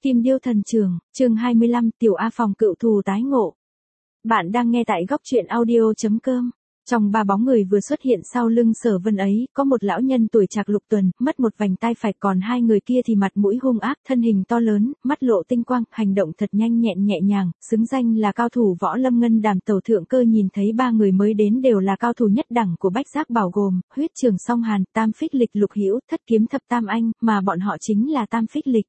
Kim Điêu Thần Trường, chương 25, Tiểu A Phòng cựu thù tái ngộ. Bạn đang nghe tại góc truyện audio.com. Trong ba bóng người vừa xuất hiện sau lưng Sở Vân ấy, có một lão nhân tuổi trạc lục tuần, mất một vành tai phải, còn hai người kia thì mặt mũi hung ác, thân hình to lớn, mắt lộ tinh quang, hành động thật nhanh nhẹn nhẹ nhàng, xứng danh là cao thủ võ lâm ngân đàm. Tẩu Thượng Cơ nhìn thấy ba người mới đến đều là cao thủ nhất đẳng của Bách Giác Bảo gồm Huyết Trường Song Hàn, Tam Phích Lịch Lục Hữu, Thất Kiếm Thập Tam Anh, mà bọn họ chính là Tam Phích Lịch.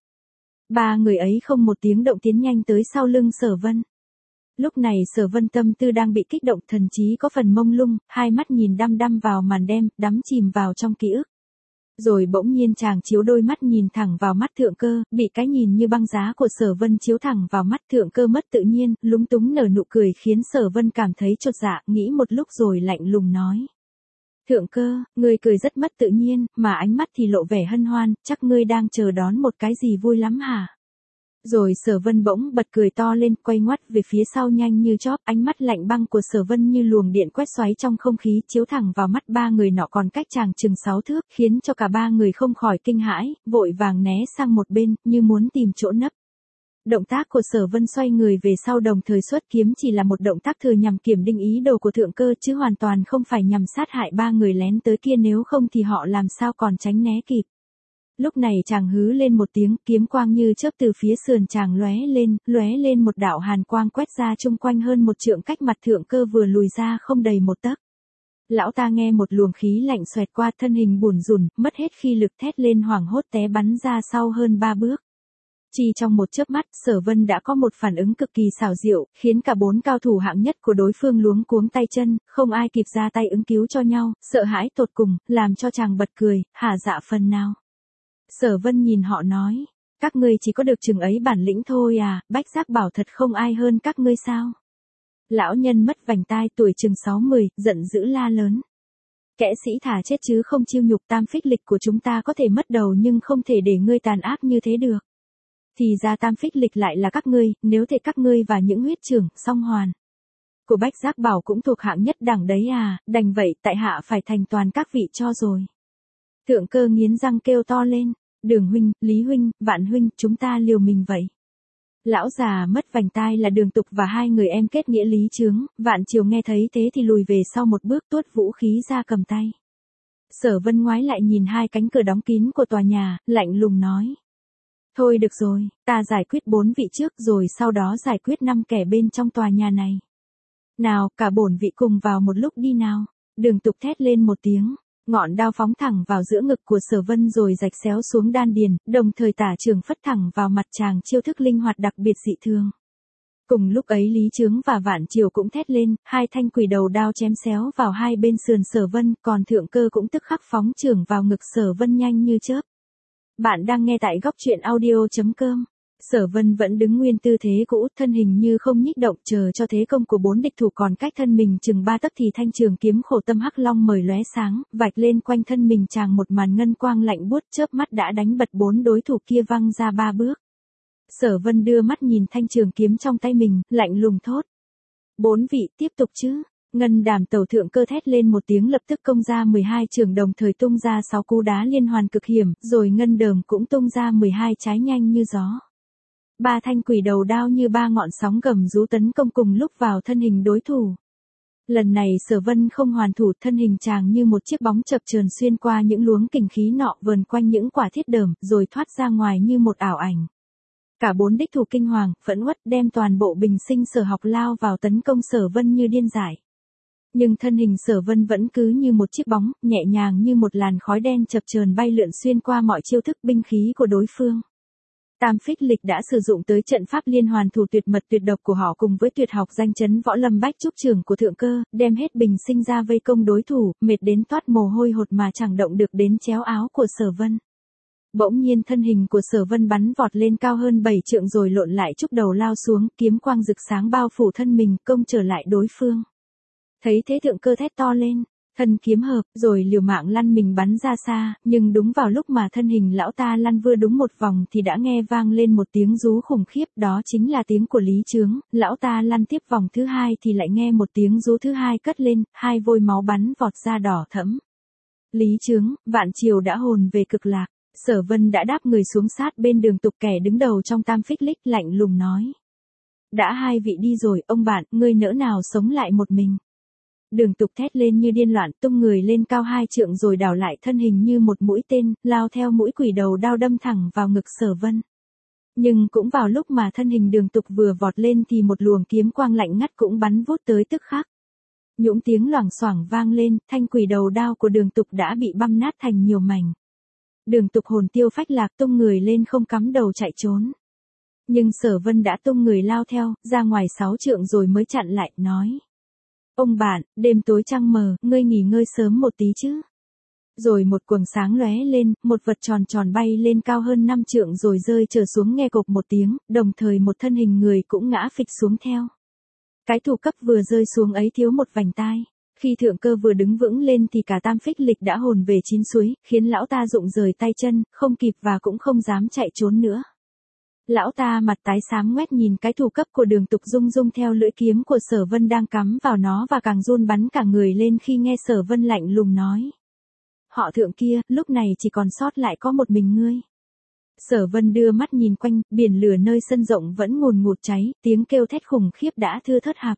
Ba người ấy không một tiếng động tiến nhanh tới sau lưng Sở Vân. Lúc này Sở Vân tâm tư đang bị kích động, thần trí có phần mông lung, hai mắt nhìn đăm đăm vào màn đêm, đắm chìm vào trong ký ức. Rồi bỗng nhiên chàng chiếu đôi mắt nhìn thẳng vào mắt Thượng Cơ, bị cái nhìn như băng giá của Sở Vân chiếu thẳng vào mắt. Thượng Cơ mất tự nhiên, lúng túng nở nụ cười khiến Sở Vân cảm thấy chột dạ, nghĩ một lúc rồi lạnh lùng nói: Thượng Cơ, ngươi cười rất mất tự nhiên, mà ánh mắt thì lộ vẻ hân hoan, chắc ngươi đang chờ đón một cái gì vui lắm hả? Rồi Sở Vân bỗng bật cười to lên, quay ngoắt về phía sau nhanh như chóp, ánh mắt lạnh băng của Sở Vân như luồng điện quét xoáy trong không khí, chiếu thẳng vào mắt ba người nọ còn cách chàng chừng 6 thước, khiến cho cả ba người không khỏi kinh hãi, vội vàng né sang một bên, như muốn tìm chỗ nấp. Động tác của Sở Vân xoay người về sau đồng thời xuất kiếm chỉ là một động tác thừa nhằm kiểm định ý đồ của Thượng Cơ, chứ hoàn toàn không phải nhằm sát hại ba người lén tới kia, nếu không thì họ làm sao còn tránh né kịp. Lúc này chàng hứ lên một tiếng, kiếm quang như chớp từ phía sườn chàng lóe lên một đạo hàn quang quét ra chung quanh hơn một trượng, cách mặt Thượng Cơ vừa lùi ra không đầy một tấc. Lão ta nghe một luồng khí lạnh xoẹt qua, thân hình bủn rủn, mất hết khí lực, thét lên hoảng hốt té bắn ra sau hơn 3 bước. Chỉ trong một chớp mắt, Sở Vân đã có một phản ứng cực kỳ xảo diệu, khiến cả 4 cao thủ hạng nhất của đối phương luống cuống tay chân, không ai kịp ra tay ứng cứu cho nhau, sợ hãi tột cùng, làm cho chàng bật cười, hả dạ phần nào. Sở Vân nhìn họ nói: các ngươi chỉ có được chừng ấy bản lĩnh thôi à, Bách Giác Bảo thật không ai hơn các ngươi sao? Lão nhân mất vành tai tuổi chừng 60, giận dữ la lớn: kẻ sĩ thà chết chứ không chiêu nhục, Tam Phích Lịch của chúng ta có thể mất đầu nhưng không thể để ngươi tàn ác như thế được. Thì ra Tam Phích Lịch lại là các ngươi, nếu thể các ngươi và những Huyết Trường Song Hoàn của Bách Giác Bảo cũng thuộc hạng nhất đẳng đấy à, đành vậy tại hạ phải thành toàn các vị cho rồi. Thượng Cơ nghiến răng kêu to lên: Đường huynh, Lý huynh, Vạn huynh, chúng ta liều mình vậy. Lão già mất vành tai là Đường Tục và hai người em kết nghĩa Lý Chướng, Vạn Triều nghe thấy thế thì lùi về sau một bước, tuốt vũ khí ra cầm tay. Sở Vân ngoái lại nhìn hai cánh cửa đóng kín của tòa nhà, lạnh lùng nói: thôi được rồi, ta giải quyết 4 vị trước rồi sau đó giải quyết 5 kẻ bên trong tòa nhà này. Nào, cả bổn vị cùng vào một lúc đi nào. Đường Tục thét lên một tiếng, ngọn đao phóng thẳng vào giữa ngực của Sở Vân rồi rạch xéo xuống đan điền, đồng thời tả trường phất thẳng vào mặt chàng, chiêu thức linh hoạt đặc biệt dị thường. Cùng lúc ấy Lý Chướng và Vạn Triều cũng thét lên, hai thanh quỷ đầu đao chém xéo vào hai bên sườn Sở Vân, còn Thượng Cơ cũng tức khắc phóng chưởng vào ngực Sở Vân nhanh như chớp. Bạn đang nghe tại góc truyện audio.com. Sở Vân vẫn đứng nguyên tư thế cũ, thân hình như không nhích động, chờ cho thế công của 4 địch thủ còn cách thân mình chừng 3 tấc thì thanh trường kiếm Khổ Tâm Hắc Long mời lóe sáng, vạch lên quanh thân mình chàng một màn ngân quang lạnh buốt, chớp mắt đã đánh bật 4 đối thủ kia văng ra 3 bước. Sở Vân đưa mắt nhìn thanh trường kiếm trong tay mình, lạnh lùng thốt: 4 vị, tiếp tục chứ? Ngân đàm tẩu Thượng Cơ thét lên một tiếng, lập tức công ra 12 trường, đồng thời tung ra 6 cú đá liên hoàn cực hiểm, rồi ngân đờm cũng tung ra 12 trái nhanh như gió. 3 thanh quỷ đầu đao như 3 ngọn sóng gầm rú tấn công cùng lúc vào thân hình đối thủ. Lần này Sở Vân không hoàn thủ, thân hình chàng như một chiếc bóng chập chờn xuyên qua những luống kình khí nọ, vờn quanh những quả thiết đờm, rồi thoát ra ngoài như một ảo ảnh. Cả 4 đích thủ kinh hoàng, phẫn uất, đem toàn bộ bình sinh sở học lao vào tấn công Sở Vân như điên dại. Nhưng thân hình Sở Vân vẫn cứ như một chiếc bóng, nhẹ nhàng như một làn khói đen chập chờn bay lượn xuyên qua mọi chiêu thức binh khí của đối phương. Tam Phích Lịch đã sử dụng tới trận pháp liên hoàn thủ tuyệt mật tuyệt độc của họ cùng với tuyệt học danh chấn võ lâm Bách Trúc Trường của Thượng Cơ, đem hết bình sinh ra vây công đối thủ, mệt đến toát mồ hôi hột mà chẳng động được đến chéo áo của Sở Vân. Bỗng nhiên thân hình của Sở Vân bắn vọt lên cao hơn 7 trượng rồi lộn lại chúc đầu lao xuống, kiếm quang rực sáng bao phủ thân mình, công trở lại đối phương. Thấy thế Thượng Cơ thét to lên, thân kiếm hợp, rồi liều mạng lăn mình bắn ra xa, nhưng đúng vào lúc mà thân hình lão ta lăn vừa đúng một vòng thì đã nghe vang lên một tiếng rú khủng khiếp, đó chính là tiếng của Lý Chướng. Lão ta lăn tiếp vòng thứ hai thì lại nghe một tiếng rú thứ hai cất lên, hai vôi máu bắn vọt ra đỏ thẫm. Lý Chướng, Vạn Triều đã hồn về cực lạc. Sở Vân đã đáp người xuống sát bên Đường Tục, kẻ đứng đầu trong Tam Phích Lịch, lạnh lùng nói. Đã hai vị đi rồi, ông bạn, ngươi nỡ nào sống lại một mình. Đường Tục thét lên như điên loạn, tung người lên cao 2 trượng rồi đảo lại thân hình như một mũi tên, lao theo mũi quỷ đầu đao đâm thẳng vào ngực Sở Vân. Nhưng cũng vào lúc mà thân hình Đường Tục vừa vọt lên thì một luồng kiếm quang lạnh ngắt cũng bắn vút tới tức khắc. Những tiếng loảng xoảng vang lên, thanh quỷ đầu đao của Đường Tục đã bị băm nát thành nhiều mảnh. Đường Tục hồn tiêu phách lạc, tung người lên không cắm đầu chạy trốn. Nhưng Sở Vân đã tung người lao theo, ra ngoài 6 trượng rồi mới chặn lại, nói. Ông bạn, đêm tối trăng mờ, ngươi nghỉ ngơi sớm một tí chứ. Rồi một quầng sáng lóe lên, một vật tròn tròn bay lên cao hơn 5 trượng rồi rơi trở xuống nghe cộp một tiếng, đồng thời một thân hình người cũng ngã phịch xuống theo. Cái thủ cấp vừa rơi xuống ấy thiếu một vành tai. Khi Thượng Cơ vừa đứng vững lên thì cả Tam Phích Lịch đã hồn về chín suối, khiến lão ta rụng rời tay chân, không kịp và cũng không dám chạy trốn nữa. Lão ta mặt tái xám ngoét nhìn cái thủ cấp của Đường Tục rung rung theo lưỡi kiếm của Sở Vân đang cắm vào nó và càng run bắn cả người lên khi nghe Sở Vân lạnh lùng nói. Họ Thượng kia, lúc này chỉ còn sót lại có một mình ngươi. Sở Vân đưa mắt nhìn quanh, biển lửa nơi sân rộng vẫn ngùn ngụt cháy, tiếng kêu thét khủng khiếp đã thưa thớt hạp.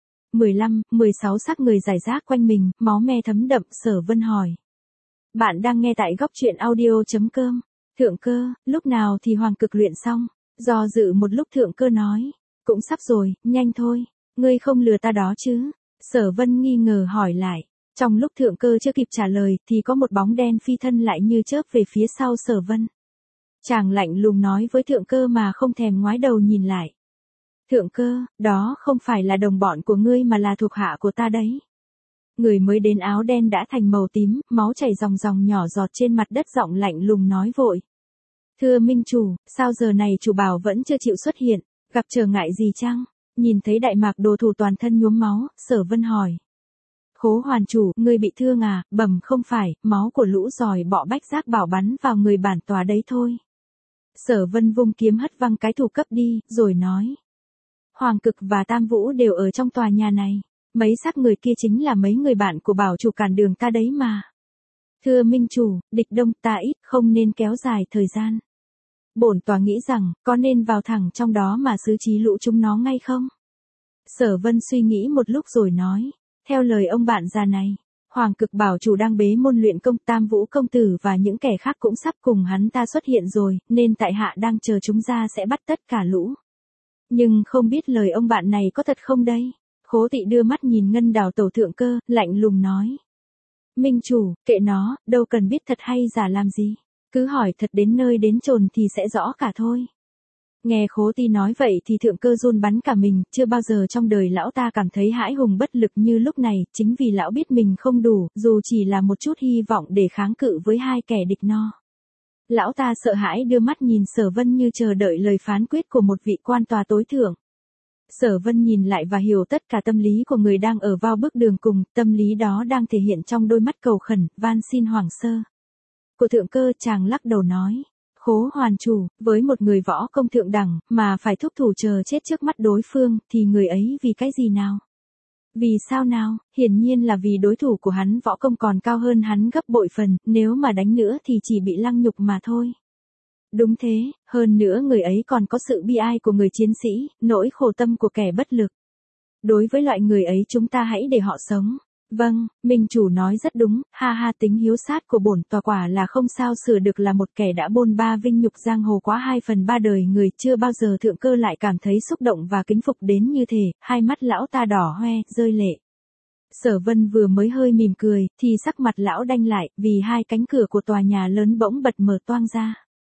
15, 16 xác người rải rác quanh mình, máu me thấm đậm. Sở Vân hỏi. Bạn đang nghe tại góc truyện audio.com. Thượng Cơ, lúc nào thì Hoàng Cực luyện xong? Do dự một lúc Thượng Cơ nói. Cũng sắp rồi, nhanh thôi. Ngươi không lừa ta đó chứ? Sở Vân nghi ngờ hỏi lại. Trong lúc Thượng Cơ chưa kịp trả lời thì có một bóng đen phi thân lại như chớp về phía sau Sở Vân. Chàng lạnh lùng nói với Thượng Cơ mà không thèm ngoái đầu nhìn lại. Thượng Cơ, đó không phải là đồng bọn của ngươi mà là thuộc hạ của ta đấy. Người mới đến áo đen đã thành màu tím, máu chảy ròng ròng nhỏ giọt trên mặt đất, giọng lạnh lùng nói vội. Thưa minh chủ, sao giờ này chủ bảo vẫn chưa chịu xuất hiện, gặp trở ngại gì chăng? Nhìn thấy Đại Mạc Đồ thủ toàn thân nhuốm máu, Sở Vân hỏi. Khố Hoàn chủ, ngươi bị thương à? Bẩm không phải, máu của lũ giòi bọ Bách Giác Bảo bắn vào người bản tòa đấy thôi. Sở Vân vung kiếm hất văng cái thủ cấp đi, rồi nói. Hoàng Cực và Tam Vũ đều ở trong tòa nhà này. Mấy xác người kia chính là mấy người bạn của bảo chủ cản đường ta đấy mà. Thưa minh chủ, địch đông ta ít, không nên kéo dài thời gian. Bổn tòa nghĩ rằng, có nên vào thẳng trong đó mà xử trí lũ chúng nó ngay không? Sở Vân suy nghĩ một lúc rồi nói. Theo lời ông bạn già này, Hoàng Cực bảo chủ đang bế môn luyện công, Tam Vũ công tử và những kẻ khác cũng sắp cùng hắn ta xuất hiện rồi, nên tại hạ đang chờ chúng ra sẽ bắt tất cả lũ. Nhưng không biết lời ông bạn này có thật không đây? Khố Tị đưa mắt nhìn Ngân Đào Tẩu Thượng Cơ, lạnh lùng nói. Minh chủ, kệ nó, đâu cần biết thật hay giả làm gì. Cứ hỏi thật đến nơi đến chốn thì sẽ rõ cả thôi. Nghe Khố Tị nói vậy thì Thượng Cơ run bắn cả mình, chưa bao giờ trong đời lão ta cảm thấy hãi hùng bất lực như lúc này, chính vì lão biết mình không đủ, dù chỉ là một chút hy vọng để kháng cự với hai kẻ địch no. Lão ta sợ hãi đưa mắt nhìn Sở Vân như chờ đợi lời phán quyết của một vị quan tòa tối thượng. Sở Vân nhìn lại và hiểu tất cả tâm lý của người đang ở vào bước đường cùng, tâm lý đó đang thể hiện trong đôi mắt cầu khẩn, van xin Hoàng sơ. Của Thượng Cơ, chàng lắc đầu nói. Khố Hoàn chủ, với một người võ công thượng đẳng, mà phải thúc thủ chờ chết trước mắt đối phương, thì người ấy vì cái gì nào? Vì sao nào? Hiển nhiên là vì đối thủ của hắn võ công còn cao hơn hắn gấp bội phần, nếu mà đánh nữa thì chỉ bị lăng nhục mà thôi. Đúng thế, hơn nữa người ấy còn có sự bi ai của người chiến sĩ, nỗi khổ tâm của kẻ bất lực. Đối với loại người ấy chúng ta hãy để họ sống. Vâng, minh chủ nói rất đúng, ha ha, tính hiếu sát của bổn tòa quả là không sao sửa được, là một kẻ đã bôn ba vinh nhục giang hồ quá 2/3 đời người, chưa bao giờ Thượng Cơ lại cảm thấy xúc động và kính phục đến như thế, hai mắt lão ta đỏ hoe, rơi lệ. Sở Vân vừa mới hơi mỉm cười, thì sắc mặt lão đanh lại, vì hai cánh cửa của tòa nhà lớn bỗng bật mở toang ra.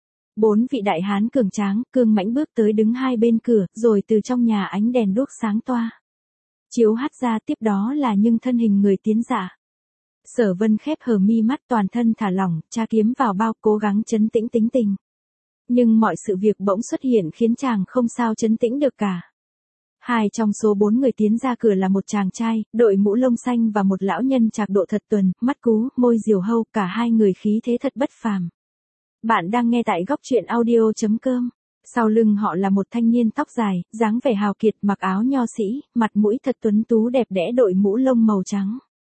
4 vị đại hán cường tráng, cương mãnh bước tới đứng hai bên cửa, rồi từ trong nhà ánh đèn đuốc sáng toa. Chiếu hắt ra, tiếp đó là những thân hình người tiến giả. Sở Vân khép hờ mi mắt, toàn thân thả lỏng, tra kiếm vào bao, cố gắng trấn tĩnh tính tình. Nhưng mọi sự việc bỗng xuất hiện khiến chàng không sao trấn tĩnh được cả. Hai trong số 4 người tiến ra cửa là một chàng trai, đội mũ lông xanh và một lão nhân trạc độ thật tuần, mắt cú, môi diều hâu, cả hai người khí thế thật bất phàm. Bạn đang nghe tại góc truyện audio.com. Sau lưng họ là một thanh niên tóc dài, dáng vẻ hào kiệt, mặc áo nho sĩ, mặt mũi thật tuấn tú đẹp đẽ, đội mũ lông màu trắng.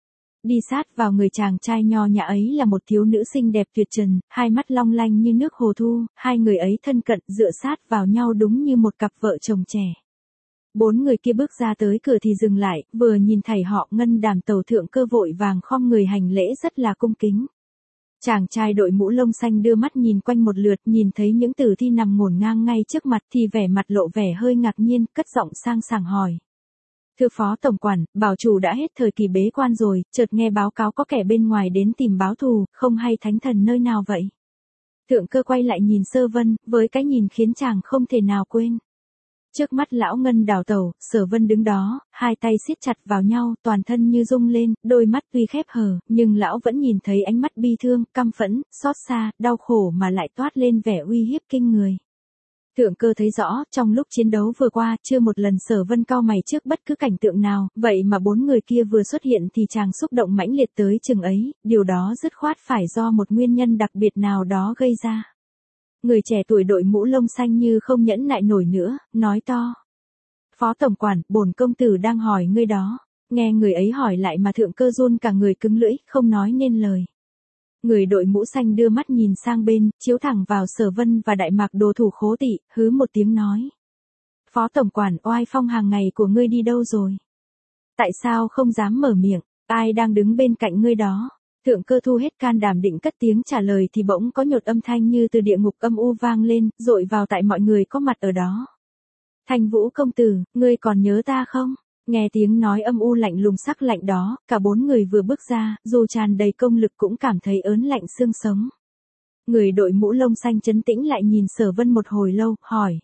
Đi sát vào người chàng trai nho nhã ấy là một thiếu nữ xinh đẹp tuyệt trần, hai mắt long lanh như nước hồ thu, hai người ấy thân cận dựa sát vào nhau đúng như một cặp vợ chồng trẻ. Bốn người kia bước ra tới cửa thì dừng lại, vừa nhìn thấy họ Ngân Đàm tàu thượng cơ vội vàng khom người hành lễ rất là cung kính. Chàng trai đội mũ lông xanh đưa mắt nhìn quanh một lượt, nhìn thấy những tử thi nằm ngổn ngang ngay trước mặt thì vẻ mặt lộ vẻ hơi ngạc nhiên, cất giọng sang sảng hỏi. Thưa phó tổng quản, bảo chủ đã hết thời kỳ bế quan rồi, chợt nghe báo cáo có kẻ bên ngoài đến tìm báo thù, không hay thánh thần nơi nào vậy? Thượng cơ quay lại nhìn Sở Vân, với cái nhìn khiến chàng không thể nào quên. Trước mắt lão Ngân Đào tẩu, Sở Vân đứng đó, hai tay siết chặt vào nhau, toàn thân như rung lên, đôi mắt tuy khép hờ, nhưng lão vẫn nhìn thấy ánh mắt bi thương, căm phẫn, xót xa, đau khổ mà lại toát lên vẻ uy hiếp kinh người. Thượng cơ thấy rõ, trong lúc chiến đấu vừa qua, chưa một lần Sở Vân cau mày trước bất cứ cảnh tượng nào, vậy mà bốn người kia vừa xuất hiện thì chàng xúc động mãnh liệt tới chừng ấy, điều đó dứt khoát phải do một nguyên nhân đặc biệt nào đó gây ra. Người trẻ tuổi đội mũ lông xanh như không nhẫn nại nổi nữa, nói to. Phó tổng quản, bổn công tử đang hỏi ngươi đó. Nghe người ấy hỏi lại mà thượng cơ run cả người cứng lưỡi, không nói nên lời. Người đội mũ xanh đưa mắt nhìn sang bên, chiếu thẳng vào Sở Vân và Đại Mạc Đồ thủ Khố Tị, hứ một tiếng nói. Phó tổng quản, oai phong hàng ngày của ngươi đi đâu rồi? Tại sao không dám mở miệng, ai đang đứng bên cạnh ngươi đó? Thượng cơ thu hết can đảm định cất tiếng trả lời thì bỗng có nhột âm thanh như từ địa ngục âm u vang lên, dội vào tại mọi người có mặt ở đó. Thanh Vũ công tử, ngươi còn nhớ ta không? Nghe tiếng nói âm u lạnh lùng sắc lạnh đó, cả bốn người vừa bước ra, dù tràn đầy công lực cũng cảm thấy ớn lạnh xương sống. Người đội mũ lông xanh trấn tĩnh lại nhìn Sở Vân một hồi lâu, hỏi.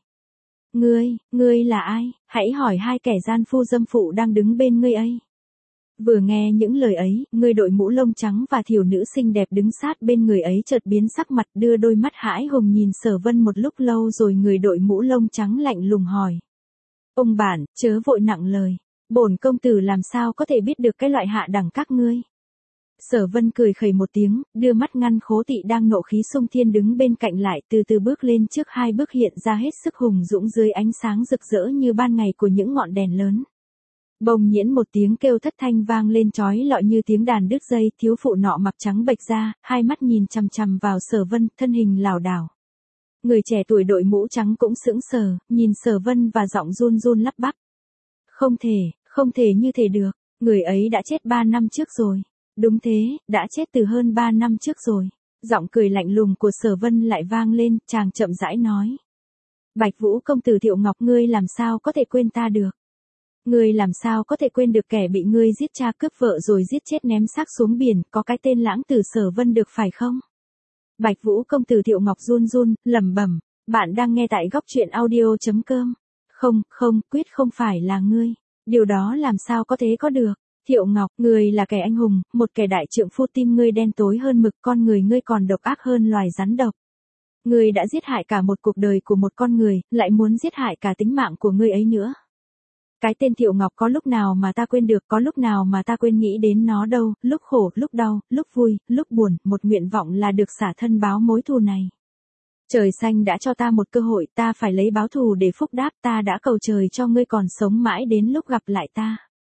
Ngươi là ai? Hãy hỏi hai kẻ gian phu dâm phụ đang đứng bên ngươi ấy. Vừa nghe những lời ấy, người đội mũ lông trắng và thiếu nữ xinh đẹp đứng sát bên người ấy chợt biến sắc mặt đưa đôi mắt hãi hùng nhìn Sở Vân một lúc lâu rồi người đội mũ lông trắng lạnh lùng hỏi. Ông bản, chớ vội nặng lời. Bổn công tử làm sao có thể biết được cái loại hạ đẳng các ngươi. Sở Vân cười khẩy một tiếng, đưa mắt ngăn Khố Tị đang nộ khí xung thiên đứng bên cạnh lại từ từ bước lên trước hai bước hiện ra hết sức hùng dũng dưới ánh sáng rực rỡ như ban ngày của những ngọn đèn lớn. Bỗng nhiễn một tiếng kêu thất thanh vang lên chói lọi như tiếng đàn đứt dây, thiếu phụ nọ mặc trắng bệch ra, hai mắt nhìn chằm chằm vào Sở Vân, thân hình lảo đảo. Người trẻ tuổi đội mũ trắng cũng sững sờ, nhìn Sở Vân và giọng run run lắp bắp. Không thể như thế được, người ấy đã chết 3 năm trước rồi. Đúng thế, đã chết từ hơn 3 năm trước rồi. Giọng cười lạnh lùng của Sở Vân lại vang lên, chàng chậm rãi nói. Bạch Vũ công tử Thiệu Ngọc, ngươi làm sao có thể quên ta được? Ngươi làm sao có thể quên được kẻ bị ngươi giết cha cướp vợ rồi giết chết ném xác xuống biển, có cái tên lãng tử Sở Vân được phải không? Bạch Vũ công tử Thiệu Ngọc run run, lẩm bẩm, bạn đang nghe tại góc truyện audio.com. Không, quyết không phải là ngươi. Điều đó làm sao có thể có được? Thiệu Ngọc, ngươi là kẻ anh hùng, một kẻ đại trượng phu, tim ngươi đen tối hơn mực, con người ngươi còn độc ác hơn loài rắn độc. Ngươi đã giết hại cả một cuộc đời của một con người, lại muốn giết hại cả tính mạng của ngươi ấy nữa. Cái tên Thiệu Ngọc có lúc nào mà ta quên được, có lúc nào mà ta quên nghĩ đến nó đâu, lúc khổ, lúc đau, lúc vui, lúc buồn, một nguyện vọng là được xả thân báo mối thù này. Trời xanh đã cho ta một cơ hội, ta phải lấy báo thù để phúc đáp, ta đã cầu trời cho ngươi còn sống mãi đến lúc gặp lại ta.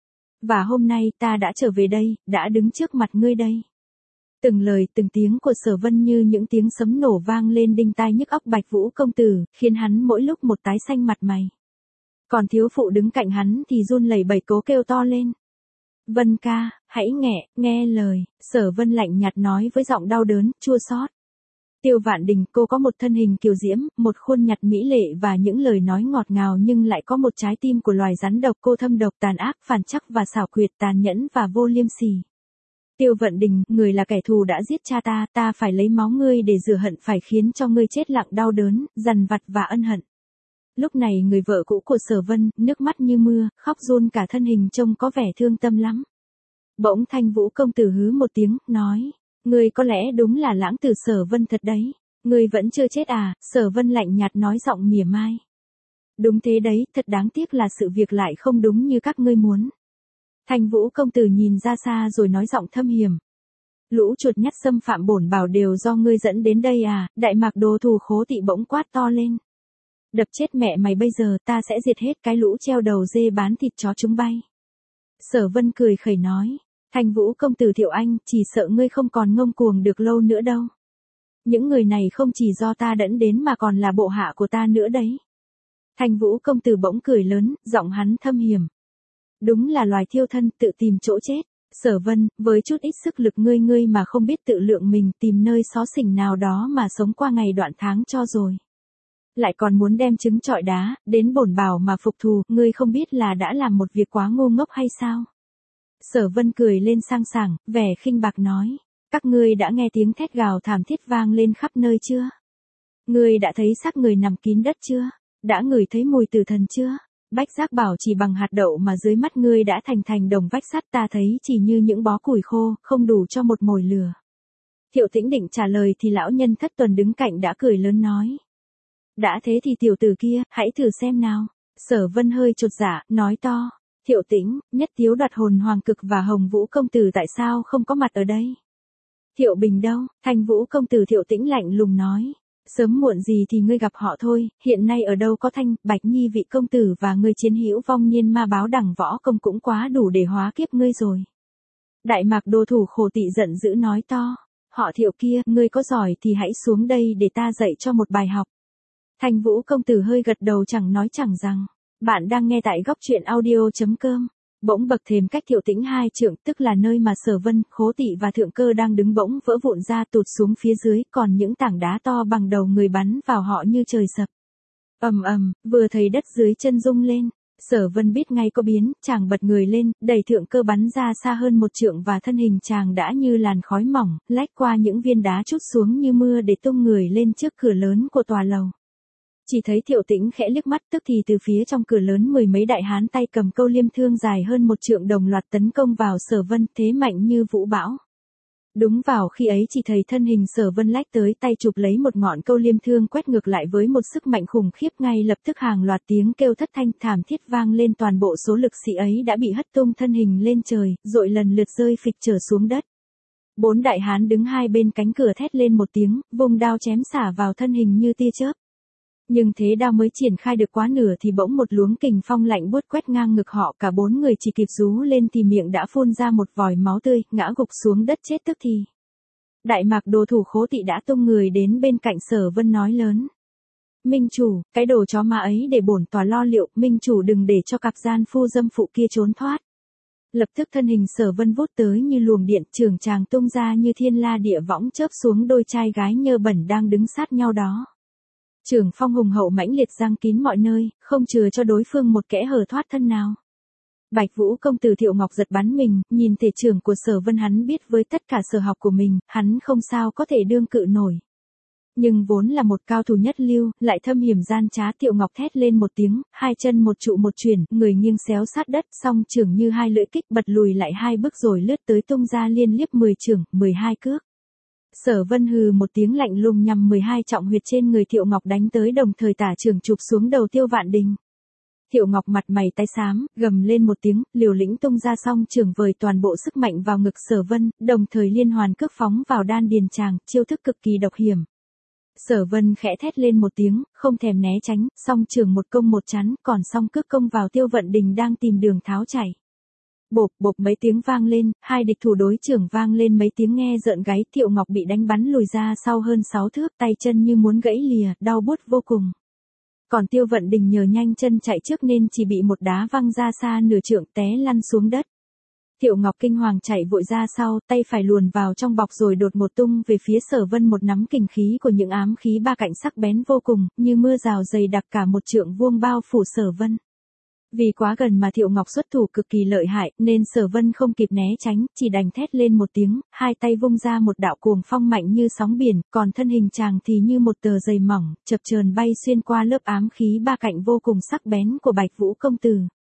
Và hôm nay ta đã trở về đây, đã đứng trước mặt ngươi đây. Từng lời từng tiếng của Sở Vân như những tiếng sấm nổ vang lên đinh tai nhức óc Bạch Vũ công tử, khiến hắn mỗi lúc một tái xanh mặt mày. Còn thiếu phụ đứng cạnh hắn thì run lẩy bẩy cố kêu to lên. Vân ca, hãy nghe lời, Sở Vân lạnh nhạt nói với giọng đau đớn, chua xót. Tiêu Vạn Đình, cô có một thân hình kiều diễm, một khuôn nhặt mỹ lệ và những lời nói ngọt ngào nhưng lại có một trái tim của loài rắn độc, cô thâm độc tàn ác phản trắc và xảo quyệt, tàn nhẫn và vô liêm sỉ. Tiêu Vận Đình, người là kẻ thù đã giết cha ta, ta phải lấy máu ngươi để rửa hận, phải khiến cho ngươi chết lặng đau đớn, dằn vặt và ân hận. Lúc này người vợ cũ của Sở Vân, nước mắt như mưa, khóc run cả thân hình trông có vẻ thương tâm lắm. Bỗng Thanh Vũ công tử hứ một tiếng, nói. Ngươi có lẽ đúng là lãng tử Sở Vân thật đấy. Ngươi vẫn chưa chết à? Sở Vân lạnh nhạt nói giọng mỉa mai. Đúng thế đấy, thật đáng tiếc là sự việc lại không đúng như các ngươi muốn. Thanh Vũ công tử nhìn ra xa rồi nói giọng thâm hiểm. Lũ chuột nhắt xâm phạm bổn bảo đều do ngươi dẫn đến đây à? Đại Mạc Đồ thủ Khố Tị bỗng quát to lên. Đập chết mẹ mày bây giờ, ta sẽ diệt hết cái lũ treo đầu dê bán thịt chó chúng bay. Sở Vân cười khẩy nói. Thanh Vũ công tử Thiệu Anh, chỉ sợ ngươi không còn ngông cuồng được lâu nữa đâu. Những người này không chỉ do ta dẫn đến mà còn là bộ hạ của ta nữa đấy. Thanh Vũ công tử bỗng cười lớn, giọng hắn thâm hiểm. Đúng là loài thiêu thân tự tìm chỗ chết. Sở Vân, với chút ít sức lực ngươi mà không biết tự lượng mình, tìm nơi xó xỉnh nào đó mà sống qua ngày đoạn tháng cho rồi. Lại còn muốn đem trứng trọi đá, đến bổn bảo mà phục thù, ngươi không biết là đã làm một việc quá ngu ngốc hay sao? Sở Vân cười lên sang sảng, vẻ khinh bạc nói. Các ngươi đã nghe tiếng thét gào thảm thiết vang lên khắp nơi chưa? Ngươi đã thấy xác người nằm kín đất chưa? Đã ngửi thấy mùi tử thần chưa? Bách Giác bảo chỉ bằng hạt đậu mà dưới mắt ngươi đã thành đồng vách sắt, ta thấy chỉ như những bó củi khô, không đủ cho một mồi lửa. Thiệu Tĩnh định trả lời thì lão nhân Thất Tuần đứng cạnh đã cười lớn nói. Đã thế thì tiểu tử kia, hãy thử xem nào. Sở Vân hơi chột dạ, nói to. Thiệu Tĩnh, Nhất Tiếu Đoạt Hồn Hoàng Cực và Hồng Vũ công tử tại sao không có mặt ở đây? Thiệu Bình đâu? Thanh Vũ công tử Thiệu Tĩnh lạnh lùng nói. Sớm muộn gì thì ngươi gặp họ thôi, hiện nay ở đâu có Thanh, Bạch Nhi vị công tử và ngươi chiến hữu vong niên ma báo đẳng võ công cũng quá đủ để hóa kiếp ngươi rồi. Đại Mạc Đồ thủ khổ tị giận dữ nói to. Họ Thiệu kia, ngươi có giỏi thì hãy xuống đây để ta dạy cho một bài học. Thanh Vũ công tử hơi gật đầu chẳng nói chẳng rằng. Bạn đang nghe tại góc truyện audio.com. Bỗng bậc thềm cách Thiệu Tĩnh 2 trượng, tức là nơi mà Sở Vân, Khố Tị và Thượng Cơ đang đứng bỗng vỡ vụn ra tụt xuống phía dưới, còn những tảng đá to bằng đầu người bắn vào họ như trời sập. Ầm ầm, vừa thấy đất dưới chân rung lên, Sở Vân biết ngay có biến, chàng bật người lên, đẩy Thượng Cơ bắn ra xa hơn 1 trượng và thân hình chàng đã như làn khói mỏng, lách qua những viên đá trút xuống như mưa để tung người lên trước cửa lớn của tòa lầu. Chỉ thấy Thiệu Tĩnh khẽ liếc mắt, tức thì từ phía trong cửa lớn 10 mấy đại hán tay cầm câu liêm thương dài hơn 1 trượng đồng loạt tấn công vào Sở Vân, thế mạnh như vũ bão. Đúng vào khi ấy chỉ thấy thân hình Sở Vân lách tới, tay chụp lấy một ngọn câu liêm thương quét ngược lại với một sức mạnh khủng khiếp, ngay lập tức hàng loạt tiếng kêu thất thanh thảm thiết vang lên, toàn bộ số lực sĩ ấy đã bị hất tung thân hình lên trời, rồi lần lượt rơi phịch trở xuống đất. 4 đại hán đứng hai bên cánh cửa thét lên một tiếng, vùng đao chém xả vào thân hình như tia chớp. Nhưng thế đao mới triển khai được quá nửa thì bỗng một luống kình phong lạnh buốt quét ngang ngực họ, cả 4 người chỉ kịp rú lên thì miệng đã phun ra một vòi máu tươi, ngã gục xuống đất chết tức thì. Đại Mạc Đồ thủ Khố Tị đã tung người đến bên cạnh Sở Vân nói lớn. Minh chủ, cái đồ chó ma ấy để bổn tòa lo liệu, minh chủ đừng để cho cặp gian phu dâm phụ kia trốn thoát. Lập tức thân hình Sở Vân vút tới như luồng điện, trường tràng tung ra như thiên la địa võng chớp xuống đôi trai gái nhơ bẩn đang đứng sát nhau đó. Trường phong hùng hậu mãnh liệt giăng kín mọi nơi, không chừa cho đối phương một kẽ hở thoát thân nào. Bạch Vũ công tử Thiệu Ngọc giật bắn mình, nhìn thể trưởng của Sở Vân, hắn biết với tất cả sở học của mình, hắn không sao có thể đương cự nổi. Nhưng vốn là một cao thủ nhất lưu, lại thâm hiểm gian trá, Thiệu Ngọc thét lên một tiếng, hai chân một trụ một chuyển, người nghiêng xéo sát đất, song trường như hai lưỡi kích bật lùi lại 2 bước rồi lướt tới tung ra liên liếp 10 chưởng, 12 cước. Sở Vân hừ một tiếng lạnh lùng nhằm 12 trọng huyệt trên người Thiệu Ngọc đánh tới, đồng thời tả trường chụp xuống đầu Tiêu Vạn Đình. Thiệu Ngọc mặt mày tái xám, gầm lên một tiếng, liều lĩnh tung ra song trường vời toàn bộ sức mạnh vào ngực Sở Vân, đồng thời liên hoàn cước phóng vào đan điền chàng, chiêu thức cực kỳ độc hiểm. Sở Vân khẽ thét lên một tiếng, không thèm né tránh, song trường một công một chắn, còn song cước công vào Tiêu Vận Đình đang tìm đường tháo chạy. Bộp bộp mấy tiếng vang lên, hai địch thủ đối trưởng vang lên mấy tiếng nghe rợn gáy, Thiệu Ngọc bị đánh bắn lùi ra sau hơn 6 thước, tay chân như muốn gãy lìa, đau buốt vô cùng. Còn Tiêu Vận Đình nhờ nhanh chân chạy trước nên chỉ bị một đá văng ra xa nửa trượng, té lăn xuống đất. Thiệu Ngọc kinh hoàng chạy vội ra sau, tay phải luồn vào trong bọc rồi đột một tung về phía Sở Vân một nắm kình khí của những ám khí ba cạnh sắc bén vô cùng, như mưa rào dày đặc cả 1 trượng vuông bao phủ Sở Vân. Vì quá gần mà Thiệu Ngọc xuất thủ cực kỳ lợi hại, nên Sở Vân không kịp né tránh, chỉ đành thét lên một tiếng, hai tay vung ra một đạo cuồng phong mạnh như sóng biển, còn thân hình chàng thì như một tờ giày mỏng, chập chờn bay xuyên qua lớp ám khí ba cạnh vô cùng sắc bén của Bạch Vũ công tử.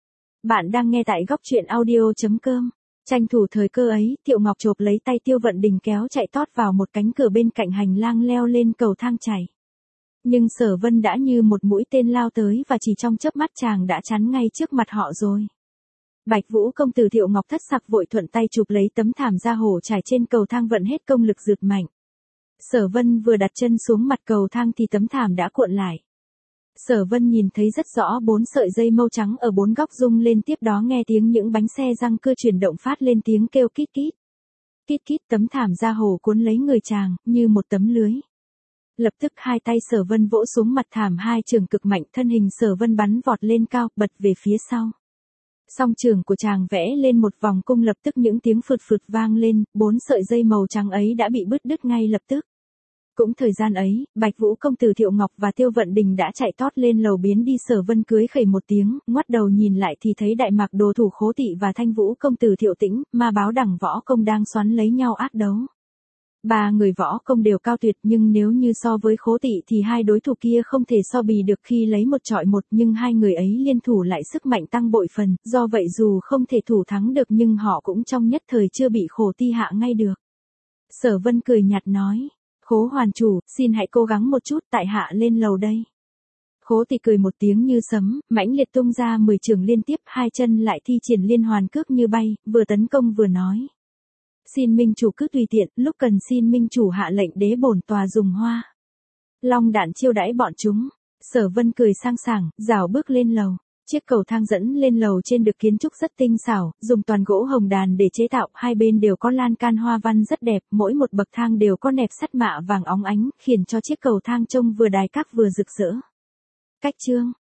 Bạn đang nghe tại góc truyện audio.com. Tranh thủ thời cơ ấy, Thiệu Ngọc chộp lấy tay Tiêu Vận Đình kéo chạy tót vào một cánh cửa bên cạnh hành lang leo lên cầu thang chảy. Nhưng Sở Vân đã như một mũi tên lao tới và chỉ trong chớp mắt chàng đã chắn ngay trước mặt họ rồi. Bạch Vũ công tử Thiệu Ngọc thất sặc vội thuận tay chụp lấy tấm thảm ra hổ trải trên cầu thang, vận hết công lực rượt mạnh. Sở Vân vừa đặt chân xuống mặt cầu thang thì tấm thảm đã cuộn lại. Sở Vân nhìn thấy rất rõ 4 sợi dây mâu trắng ở 4 góc rung lên, tiếp đó nghe tiếng những bánh xe răng cưa chuyển động phát lên tiếng kêu kít kít. Kít kít, tấm thảm da hồ cuốn lấy người chàng, như một tấm lưới. Lập tức hai tay Sở Vân vỗ xuống mặt thảm, hai trường cực mạnh, thân hình Sở Vân bắn vọt lên cao, bật về phía sau. Song trường của chàng vẽ lên một vòng cung, lập tức những tiếng phượt phượt vang lên, 4 sợi dây màu trắng ấy đã bị bứt đứt ngay lập tức. Cũng thời gian ấy, Bạch Vũ công tử Thiệu Ngọc và Tiêu Vận Đình đã chạy tót lên lầu biến đi. Sở Vân cưới khẩy một tiếng, ngoắt đầu nhìn lại thì thấy Đại Mạc Đồ thủ Khố Tị và Thanh Vũ công tử Thiệu Tĩnh, Ma Báo đẳng võ công đang xoắn lấy nhau ác đấu. Ba người võ công đều cao tuyệt, nhưng nếu như so với Khố Tị thì hai đối thủ kia không thể so bì được khi lấy một chọi một, nhưng hai người ấy liên thủ lại sức mạnh tăng bội phần, do vậy dù không thể thủ thắng được nhưng họ cũng trong nhất thời chưa bị Khổ Ti hạ ngay được. Sở Vân cười nhạt nói, Khố hoàn chủ, xin hãy cố gắng một chút, tại hạ lên lầu đây. Khố Tị cười một tiếng như sấm, mãnh liệt tung ra 10 trường liên tiếp, hai chân lại thi triển liên hoàn cước như bay, vừa tấn công vừa nói. Xin minh chủ cứ tùy tiện, lúc cần xin minh chủ hạ lệnh đế bổn tòa dùng hoa long đạn chiêu đãi bọn chúng. Sở Vân cười sang sảng, rảo bước lên lầu. Chiếc cầu thang dẫn lên lầu trên được kiến trúc rất tinh xảo, dùng toàn gỗ hồng đàn để chế tạo, hai bên đều có lan can hoa văn rất đẹp, mỗi một bậc thang đều có nẹp sắt mạ vàng óng ánh, khiến cho chiếc cầu thang trông vừa đài các vừa rực rỡ. Cách chương